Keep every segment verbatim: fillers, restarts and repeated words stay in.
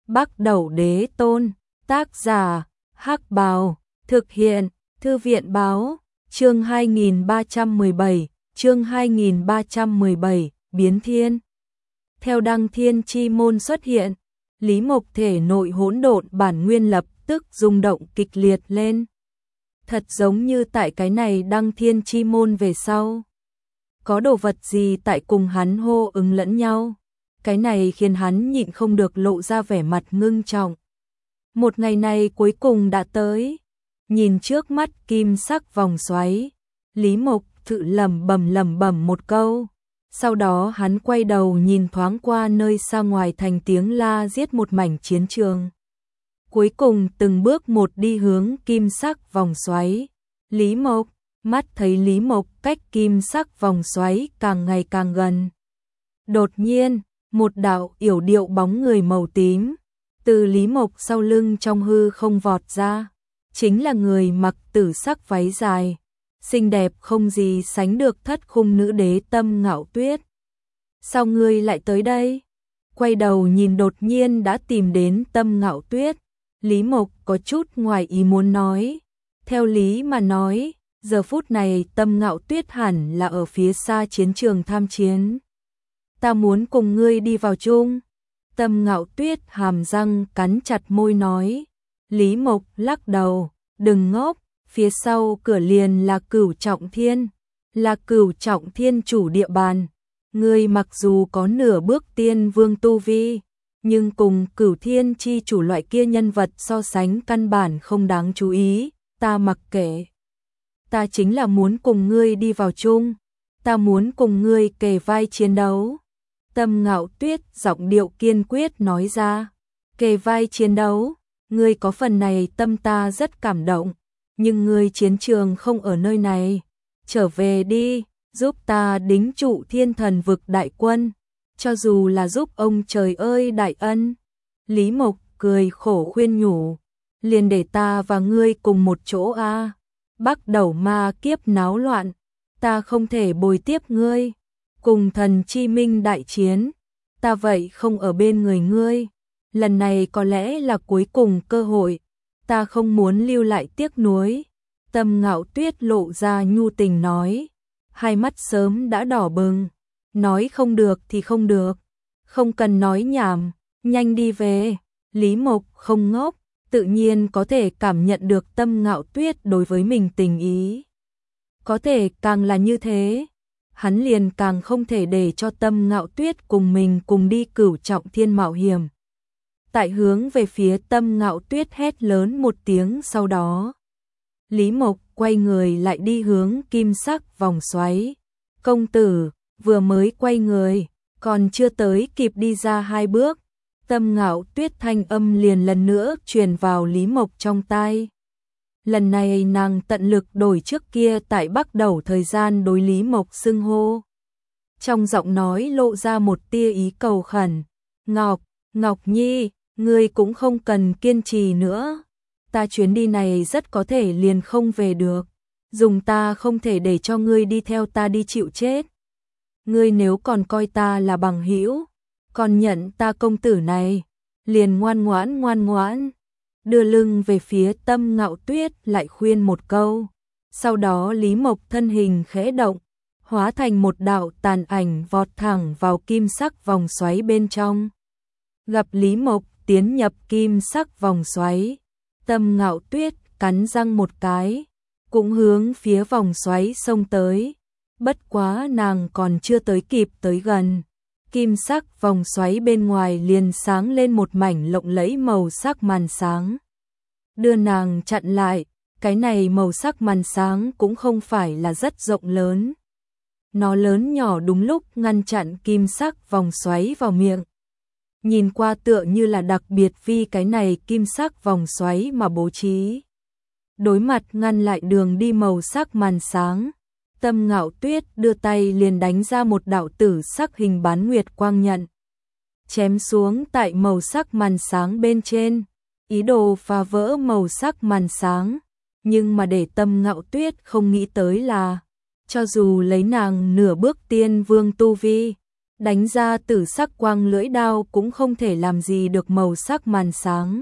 Bắc Đẩu Đế Tôn, tác giả, Hắc Bào, thực hiện, Thư viện báo, chương hai nghìn ba trăm mười bảy, chương hai nghìn ba trăm mười bảy, biến thiên. Theo đăng thiên chi môn xuất hiện, Lý Mộc thể nội hỗn độn bản nguyên lập tức rung động kịch liệt lên. Thật giống như tại cái này đăng thiên chi môn về sau. Có đồ vật gì tại cùng hắn hô ứng lẫn nhau. Cái này khiến hắn nhịn không được lộ ra vẻ mặt ngưng trọng. Một ngày này cuối cùng đã tới. Nhìn trước mắt kim sắc vòng xoáy, Lý Mộc tự lẩm bẩm lẩm bẩm một câu. Sau đó hắn quay đầu nhìn thoáng qua nơi xa ngoài thành tiếng la giết một mảnh chiến trường. Cuối cùng từng bước một đi hướng kim sắc vòng xoáy. Lý Mộc, mắt thấy Lý Mộc cách kim sắc vòng xoáy càng ngày càng gần. Đột nhiên, một đạo yểu điệu bóng người màu tím từ Lý Mộc sau lưng trong hư không vọt ra. Chính là người mặc tử sắc váy dài, xinh đẹp không gì sánh được thất khung nữ đế Tâm Ngạo Tuyết. Sao ngươi lại tới đây? Quay đầu nhìn đột nhiên đã tìm đến Tâm Ngạo Tuyết, Lý Mộc có chút ngoài ý muốn nói. Theo lý mà nói, giờ phút này Tâm Ngạo Tuyết hẳn là ở phía xa chiến trường tham chiến. Ta muốn cùng ngươi đi vào chung. Tâm Ngạo Tuyết hàm răng cắn chặt môi nói. Lý Mộc lắc đầu, đừng ngốc, phía sau cửa liền là Cửu Trọng Thiên, là Cửu Trọng Thiên chủ địa bàn. Ngươi mặc dù có nửa bước tiên vương tu vi, nhưng cùng Cửu Thiên chi chủ loại kia nhân vật so sánh căn bản không đáng chú ý, ta mặc kệ. Ta chính là muốn cùng ngươi đi vào chung, ta muốn cùng ngươi kề vai chiến đấu. Tâm Ngạo Tuyết giọng điệu kiên quyết nói ra, kề vai chiến đấu. Ngươi có phần này tâm ta rất cảm động, nhưng ngươi chiến trường không ở nơi này. Trở về đi, giúp ta đính trụ Thiên Thần Vực đại quân, cho dù là giúp ông trời ơi đại ân. Lý Mộc cười khổ khuyên nhủ, liền để ta và ngươi cùng một chỗ a. À. Bắc Đẩu ma kiếp náo loạn, ta không thể bồi tiếp ngươi. Cùng thần chi minh đại chiến, ta vậy không ở bên người ngươi. Lần này có lẽ là cuối cùng cơ hội, ta không muốn lưu lại tiếc nuối. Tâm Ngạo Tuyết lộ ra nhu tình nói, hai mắt sớm đã đỏ bừng, nói không được thì không được, không cần nói nhảm, nhanh đi về. Lý Mộc không ngốc, tự nhiên có thể cảm nhận được Tâm Ngạo Tuyết đối với mình tình ý. Có thể càng là như thế, hắn liền càng không thể để cho Tâm Ngạo Tuyết cùng mình cùng đi Cửu Trọng Thiên mạo hiểm. Tại hướng về phía Tâm Ngạo Tuyết hét lớn một tiếng sau đó, Lý Mộc quay người lại đi hướng kim sắc vòng xoáy. Công tử, vừa mới quay người, còn chưa tới kịp đi ra hai bước, Tâm Ngạo Tuyết thanh âm liền lần nữa truyền vào Lý Mộc trong tai. Lần này nàng tận lực đổi trước kia tại Bắc Đẩu thời gian đối Lý Mộc xưng hô. Trong giọng nói lộ ra một tia ý cầu khẩn. Ngọc, Ngọc Nhi, ngươi cũng không cần kiên trì nữa. Ta chuyến đi này rất có thể liền không về được. Dùng ta không thể để cho ngươi đi theo ta đi chịu chết. Ngươi nếu còn coi ta là bằng hữu, còn nhận ta công tử này, liền ngoan ngoãn ngoan ngoãn. Đưa lưng về phía Tâm Ngạo Tuyết lại khuyên một câu. Sau đó Lý Mộc thân hình khẽ động, hóa thành một đạo tàn ảnh vọt thẳng vào kim sắc vòng xoáy bên trong. Gặp Lý Mộc tiến nhập kim sắc vòng xoáy, Tâm Ngạo Tuyết cắn răng một cái, cũng hướng phía vòng xoáy xông tới. Bất quá nàng còn chưa tới kịp tới gần, kim sắc vòng xoáy bên ngoài liền sáng lên một mảnh lộng lẫy màu sắc màn sáng. Đưa nàng chặn lại, cái này màu sắc màn sáng cũng không phải là rất rộng lớn. Nó lớn nhỏ đúng lúc ngăn chặn kim sắc vòng xoáy vào miệng. Nhìn qua tựa như là đặc biệt vì cái này kim sắc vòng xoáy mà bố trí. Đối mặt ngăn lại đường đi màu sắc màn sáng, Tâm Ngạo Tuyết đưa tay liền đánh ra một đạo tử sắc hình bán nguyệt quang nhận. Chém xuống tại màu sắc màn sáng bên trên, ý đồ phá vỡ màu sắc màn sáng. Nhưng mà để Tâm Ngạo Tuyết không nghĩ tới là, cho dù lấy nàng nửa bước tiên vương tu vi, đánh ra tử sắc quang lưỡi đao cũng không thể làm gì được màu sắc màn sáng.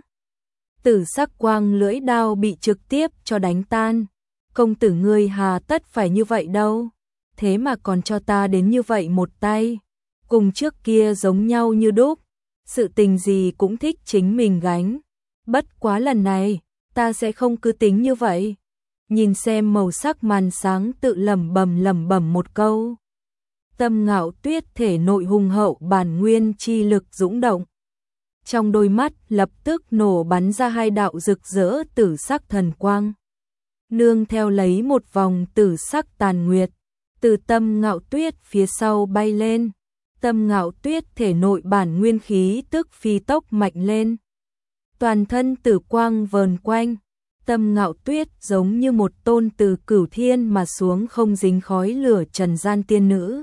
Tử sắc quang lưỡi đao bị trực tiếp cho đánh tan. Công tử ngươi hà tất phải như vậy đâu, thế mà còn cho ta đến như vậy một tay, cùng trước kia giống nhau như đúc, sự tình gì cũng thích chính mình gánh, bất quá lần này, ta sẽ không cứ tính như vậy. Nhìn xem màu sắc màn sáng tự lẩm bẩm lẩm bẩm một câu. Tâm Ngạo Tuyết thể nội hùng hậu bản nguyên chi lực dũng động. Trong đôi mắt lập tức nổ bắn ra hai đạo rực rỡ tử sắc thần quang. Nương theo lấy một vòng tử sắc tàn nguyệt, từ Tâm Ngạo Tuyết phía sau bay lên. Tâm Ngạo Tuyết thể nội bản nguyên khí tức phi tốc mạnh lên. Toàn thân tử quang vờn quanh. Tâm Ngạo Tuyết giống như một tôn từ cửu thiên mà xuống không dính khói lửa trần gian tiên nữ.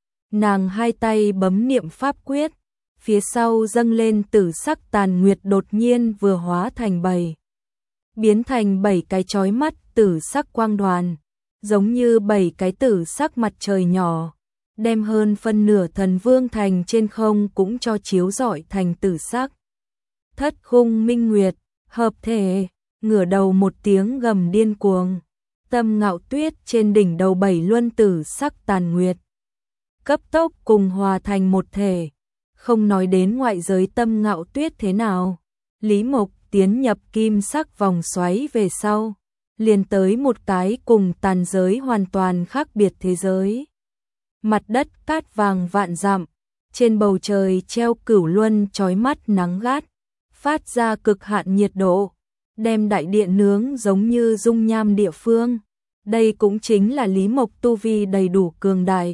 Nàng hai tay bấm niệm pháp quyết, phía sau dâng lên tử sắc tàn nguyệt đột nhiên vừa hóa thành bảy. Biến thành bảy cái chói mắt tử sắc quang đoàn, giống như bảy cái tử sắc mặt trời nhỏ, đem hơn phân nửa thần vương thành trên không cũng cho chiếu rọi thành tử sắc. Thất khung minh nguyệt, hợp thể, ngửa đầu một tiếng gầm điên cuồng. Tâm Ngạo Tuyết trên đỉnh đầu bảy luân tử sắc tàn nguyệt, cấp tốc cùng hòa thành một thể. Không nói đến ngoại giới Tâm Ngạo Tuyết thế nào, Lý Mộc tiến nhập kim sắc vòng xoáy về sau, liền tới một cái cùng tàn giới hoàn toàn khác biệt thế giới. Mặt đất cát vàng vạn dặm, trên bầu trời treo cửu luân chói mắt nắng gắt, phát ra cực hạn nhiệt độ, đem đại điện nướng giống như dung nham địa phương. Đây cũng chính là Lý Mộc tu vi đầy đủ cường đại.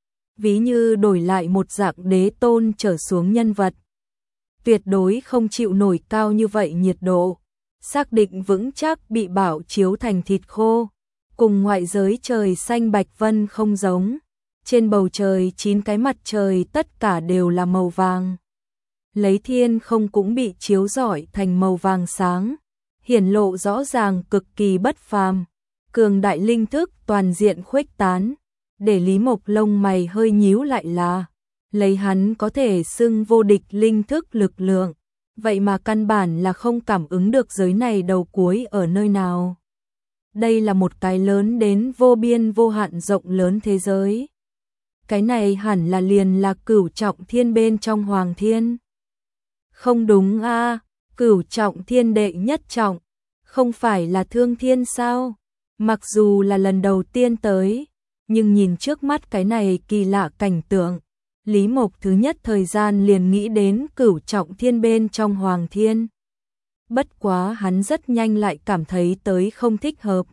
Ví như đổi lại một dạng đế tôn trở xuống nhân vật, tuyệt đối không chịu nổi cao như vậy nhiệt độ, xác định vững chắc bị bảo chiếu thành thịt khô. Cùng ngoại giới trời xanh bạch vân không giống, trên bầu trời chín cái mặt trời tất cả đều là màu vàng. Lấy thiên không cũng bị chiếu rọi thành màu vàng sáng, hiển lộ rõ ràng cực kỳ bất phàm. Cường đại linh thức toàn diện khuếch tán, để Lý Mộc lông mày hơi nhíu lại là, lấy hắn có thể xưng vô địch linh thức lực lượng, vậy mà căn bản là không cảm ứng được giới này đầu cuối ở nơi nào. Đây là một cái lớn đến vô biên vô hạn rộng lớn thế giới. Cái này hẳn là liền là cửu trọng thiên bên trong hoàng thiên. Không đúng a, à, cửu trọng thiên đệ nhất trọng, không phải là thương thiên sao? Mặc dù là lần đầu tiên tới, nhưng nhìn trước mắt cái này kỳ lạ cảnh tượng, Lý Mộc thứ nhất thời gian liền nghĩ đến cửu trọng thiên bên trong hoàng thiên. Bất quá hắn rất nhanh lại cảm thấy tới không thích hợp.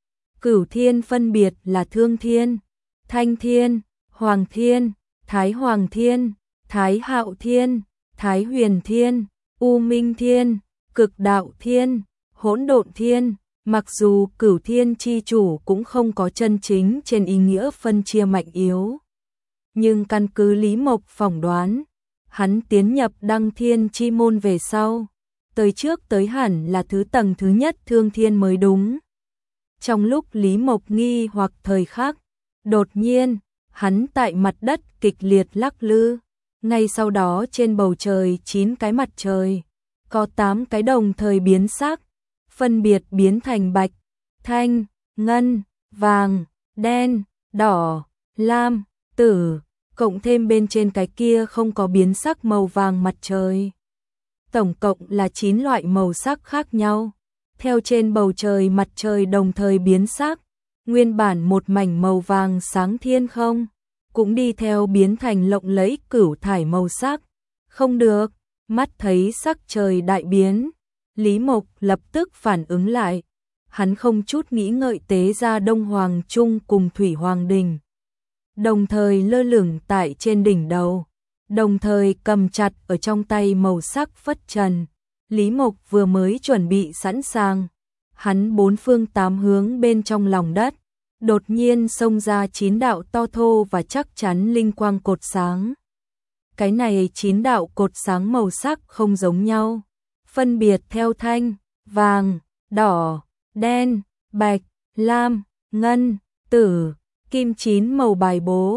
Cửu thiên phân biệt là thương thiên, thanh thiên, hoàng thiên, thái hoàng thiên, thái hạo thiên, thái huyền thiên, u minh thiên, cực đạo thiên, hỗn độn thiên. Mặc dù cửu thiên chi chủ cũng không có chân chính trên ý nghĩa phân chia mạnh yếu, nhưng căn cứ Lý Mộc phỏng đoán, hắn tiến nhập đăng thiên chi môn về sau, tới trước tới hẳn là thứ tầng thứ nhất thương thiên mới đúng. Trong lúc Lý Mộc nghi hoặc thời khắc, đột nhiên, hắn tại mặt đất kịch liệt lắc lư, ngay sau đó trên bầu trời chín cái mặt trời, có tám cái đồng thời biến sắc, phân biệt biến thành bạch, thanh, ngân, vàng, đen, đỏ, lam, tử, cộng thêm bên trên cái kia không có biến sắc màu vàng mặt trời. Tổng cộng là chín loại màu sắc khác nhau, theo trên bầu trời mặt trời đồng thời biến sắc, nguyên bản một mảnh màu vàng sáng thiên không, cũng đi theo biến thành lộng lẫy cửu thải màu sắc. Không được, mắt thấy sắc trời đại biến, Lý Mộc lập tức phản ứng lại, hắn không chút nghĩ ngợi tế ra Đông Hoàng Trung cùng Thủy Hoàng Đình, đồng thời lơ lửng tại trên đỉnh đầu, đồng thời cầm chặt ở trong tay màu sắc phất trần. Lý Mộc vừa mới chuẩn bị sẵn sàng, hắn bốn phương tám hướng bên trong lòng đất, đột nhiên xông ra chín đạo to thô và chắc chắn linh quang cột sáng. Cái này chín đạo cột sáng màu sắc không giống nhau, phân biệt theo thanh, vàng, đỏ, đen, bạch, lam, ngân, tử, kim chín màu bài bố.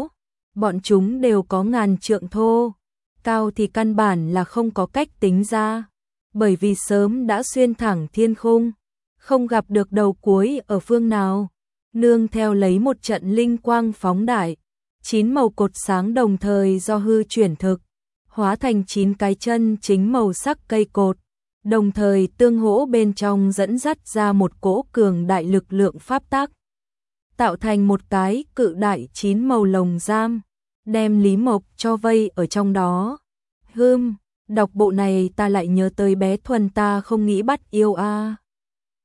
bọn chúng đều có ngàn trượng thô, cao thì căn bản là không có cách tính ra, bởi vì sớm đã xuyên thẳng thiên khung, không gặp được đầu cuối ở phương nào. Nương theo lấy một trận linh quang phóng đại, chín màu cột sáng đồng thời do hư chuyển thực, hóa thành chín cái chân chính màu sắc cây cột, đồng thời tương hỗ bên trong dẫn dắt ra một cỗ cường đại lực lượng pháp tắc, tạo thành một cái cự đại chín màu lồng giam, đem Lý Mộc cho vây ở trong đó. Hừm, đọc bộ này ta lại nhớ tới bé Thuần ta không nghĩ bắt yêu a.